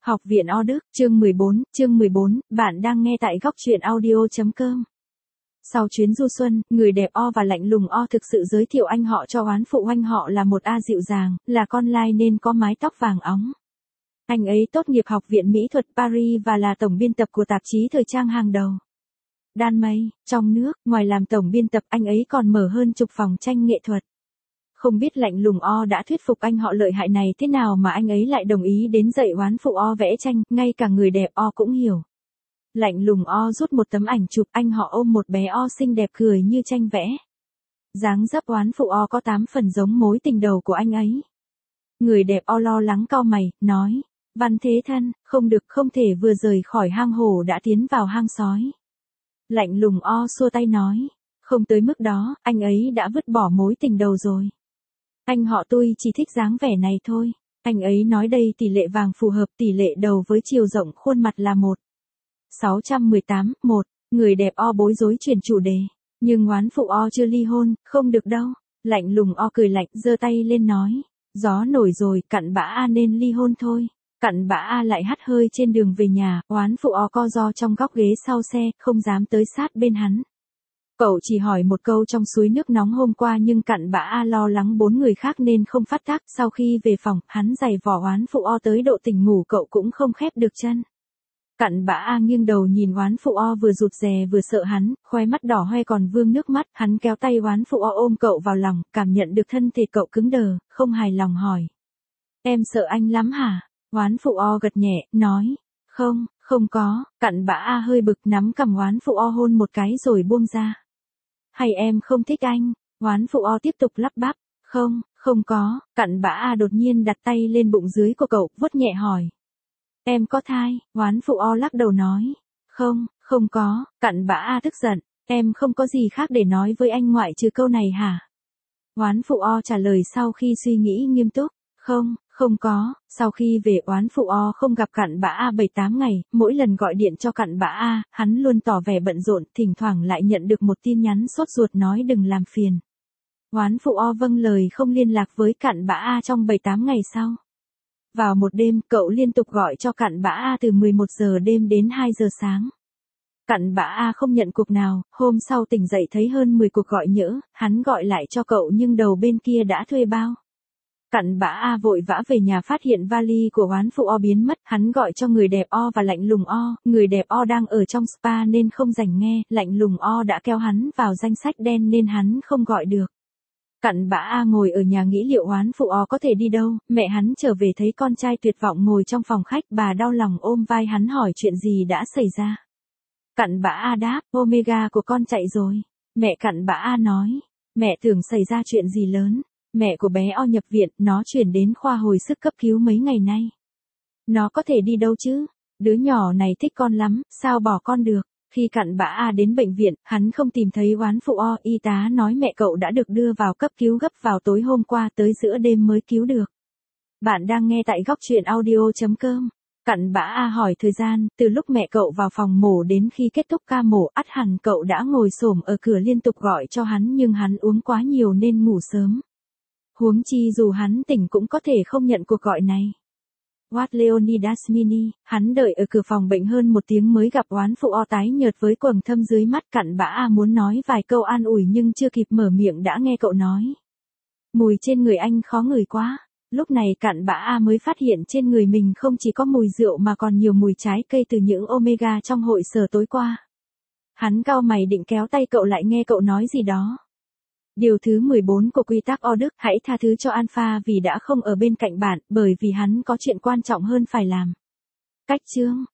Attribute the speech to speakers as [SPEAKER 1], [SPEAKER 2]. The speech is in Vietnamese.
[SPEAKER 1] Học viện O Đức, chương 14, bạn đang nghe tại góc truyện audio.com. Sau chuyến du xuân, người đẹp O và lạnh lùng O thực sự giới thiệu anh họ cho oán phụ anh họ là một A dịu dàng, là con lai nên có mái tóc vàng óng. Anh ấy tốt nghiệp Học viện Mỹ thuật Paris và là tổng biên tập của tạp chí thời trang hàng đầu Đan Mây, trong nước. Ngoài làm tổng biên tập, anh ấy còn mở hơn chục phòng tranh nghệ thuật. Không biết lạnh lùng O đã thuyết phục anh họ lợi hại này thế nào mà anh ấy lại đồng ý đến dạy oán phụ O vẽ tranh, ngay cả người đẹp O cũng hiểu. Lạnh lùng O rút một tấm ảnh chụp, anh họ ôm một bé O xinh đẹp cười như tranh vẽ. Dáng dấp oán phụ O có 8 phần giống mối tình đầu của anh ấy. Người đẹp O lo lắng cau mày, nói, Văn Thế Thân, không được, không thể vừa rời khỏi hang hổ đã tiến vào hang sói. Lạnh lùng O xua tay nói, không tới mức đó, anh ấy đã vứt bỏ mối tình đầu rồi. Anh họ tôi chỉ thích dáng vẻ này thôi. Anh ấy nói đây tỷ lệ vàng phù hợp, tỷ lệ đầu với chiều rộng khuôn mặt là 1:618, 1. Người đẹp O bối rối chuyển chủ đề. Nhưng oán phụ O chưa ly hôn, không được đâu. Lạnh lùng O cười lạnh, giơ tay lên nói. Gió nổi rồi, cặn bã A nên ly hôn thôi. Cặn bã A lại hắt hơi trên đường về nhà, oán phụ O co ro trong góc ghế sau xe, không dám tới sát bên hắn. Cậu chỉ hỏi một câu trong suối nước nóng hôm qua nhưng cặn bã A lo lắng 4 người khác nên không phát tác. Sau khi về phòng, hắn giày vò oán phụ O tới độ tỉnh ngủ cậu cũng không khép được chân. Cặn bã A nghiêng đầu nhìn oán phụ O vừa rụt rè vừa sợ hắn, khóe mắt đỏ hoe còn vương nước mắt. Hắn kéo tay oán phụ O ôm cậu vào lòng, cảm nhận được thân thể cậu cứng đờ, không hài lòng hỏi. Em sợ anh lắm hả? Oán phụ O gật nhẹ, nói. Không có. Cặn bã A hơi bực nắm cằm oán phụ O hôn một cái rồi buông ra. Hay em không thích anh? Oán phụ O tiếp tục lắp bắp. Không có. Cặn bã A đột nhiên đặt tay lên bụng dưới của cậu, vuốt nhẹ hỏi. Em có thai? Oán phụ O lắc đầu nói. Không có. Cặn bã A tức giận. Em không có gì khác để nói với anh ngoại trừ câu này hả? Oán phụ O trả lời sau khi suy nghĩ nghiêm túc. Không có. Sau khi về oán phụ O không gặp cặn bã A 7-8 ngày, mỗi lần gọi điện cho cặn bã A, hắn luôn tỏ vẻ bận rộn, thỉnh thoảng lại nhận được một tin nhắn sốt ruột nói đừng làm phiền. Oán phụ O vâng lời không liên lạc với cặn bã A trong 7-8 ngày sau. Vào một đêm, cậu liên tục gọi cho cặn bã A từ 11 giờ đêm đến 2 giờ sáng. Cặn bã A không nhận cuộc nào, hôm sau tỉnh dậy thấy hơn 10 cuộc gọi nhỡ, hắn gọi lại cho cậu nhưng đầu bên kia đã thuê bao. Cặn bã A vội vã về nhà phát hiện vali của oán phụ O biến mất, hắn gọi cho người đẹp O và lạnh lùng O, người đẹp O đang ở trong spa nên không rảnh nghe, lạnh lùng O đã kéo hắn vào danh sách đen nên hắn không gọi được. Cặn bã A ngồi ở nhà nghĩ liệu oán phụ O có thể đi đâu, mẹ hắn trở về thấy con trai tuyệt vọng ngồi trong phòng khách, bà đau lòng ôm vai hắn hỏi chuyện gì đã xảy ra. Cặn bã A đáp, Omega của con chạy rồi. Mẹ cặn bã A nói, mẹ tưởng xảy ra chuyện gì lớn. Mẹ của bé O nhập viện, nó chuyển đến khoa hồi sức cấp cứu mấy ngày nay. Nó có thể đi đâu chứ? Đứa nhỏ này thích con lắm, sao bỏ con được? Khi cặn bã A đến bệnh viện, hắn không tìm thấy oán phụ O, y tá nói mẹ cậu đã được đưa vào cấp cứu gấp vào tối hôm qua, tới giữa đêm mới cứu được. Bạn đang nghe tại góc truyện audio.com. Cặn bã A hỏi thời gian, từ lúc mẹ cậu vào phòng mổ đến khi kết thúc ca mổ, ắt hẳn cậu đã ngồi xổm ở cửa liên tục gọi cho hắn nhưng hắn uống quá nhiều nên ngủ sớm. Huống chi dù hắn tỉnh cũng có thể không nhận cuộc gọi này. Watt Leonidas Mini, hắn đợi ở cửa phòng bệnh hơn 1 tiếng mới gặp oán phụ O tái nhợt với quầng thâm dưới mắt. Cặn bã A muốn nói vài câu an ủi nhưng chưa kịp mở miệng đã nghe cậu nói. Mùi trên người anh khó ngửi quá. Lúc này cặn bã A mới phát hiện trên người mình không chỉ có mùi rượu mà còn nhiều mùi trái cây từ những Omega trong hội sở tối qua. Hắn cau mày định kéo tay cậu lại nghe cậu nói gì đó. Điều thứ 14 của quy tắc O Đức, hãy tha thứ cho Alpha vì đã không ở bên cạnh bạn, bởi vì hắn có chuyện quan trọng hơn phải làm. Cách chương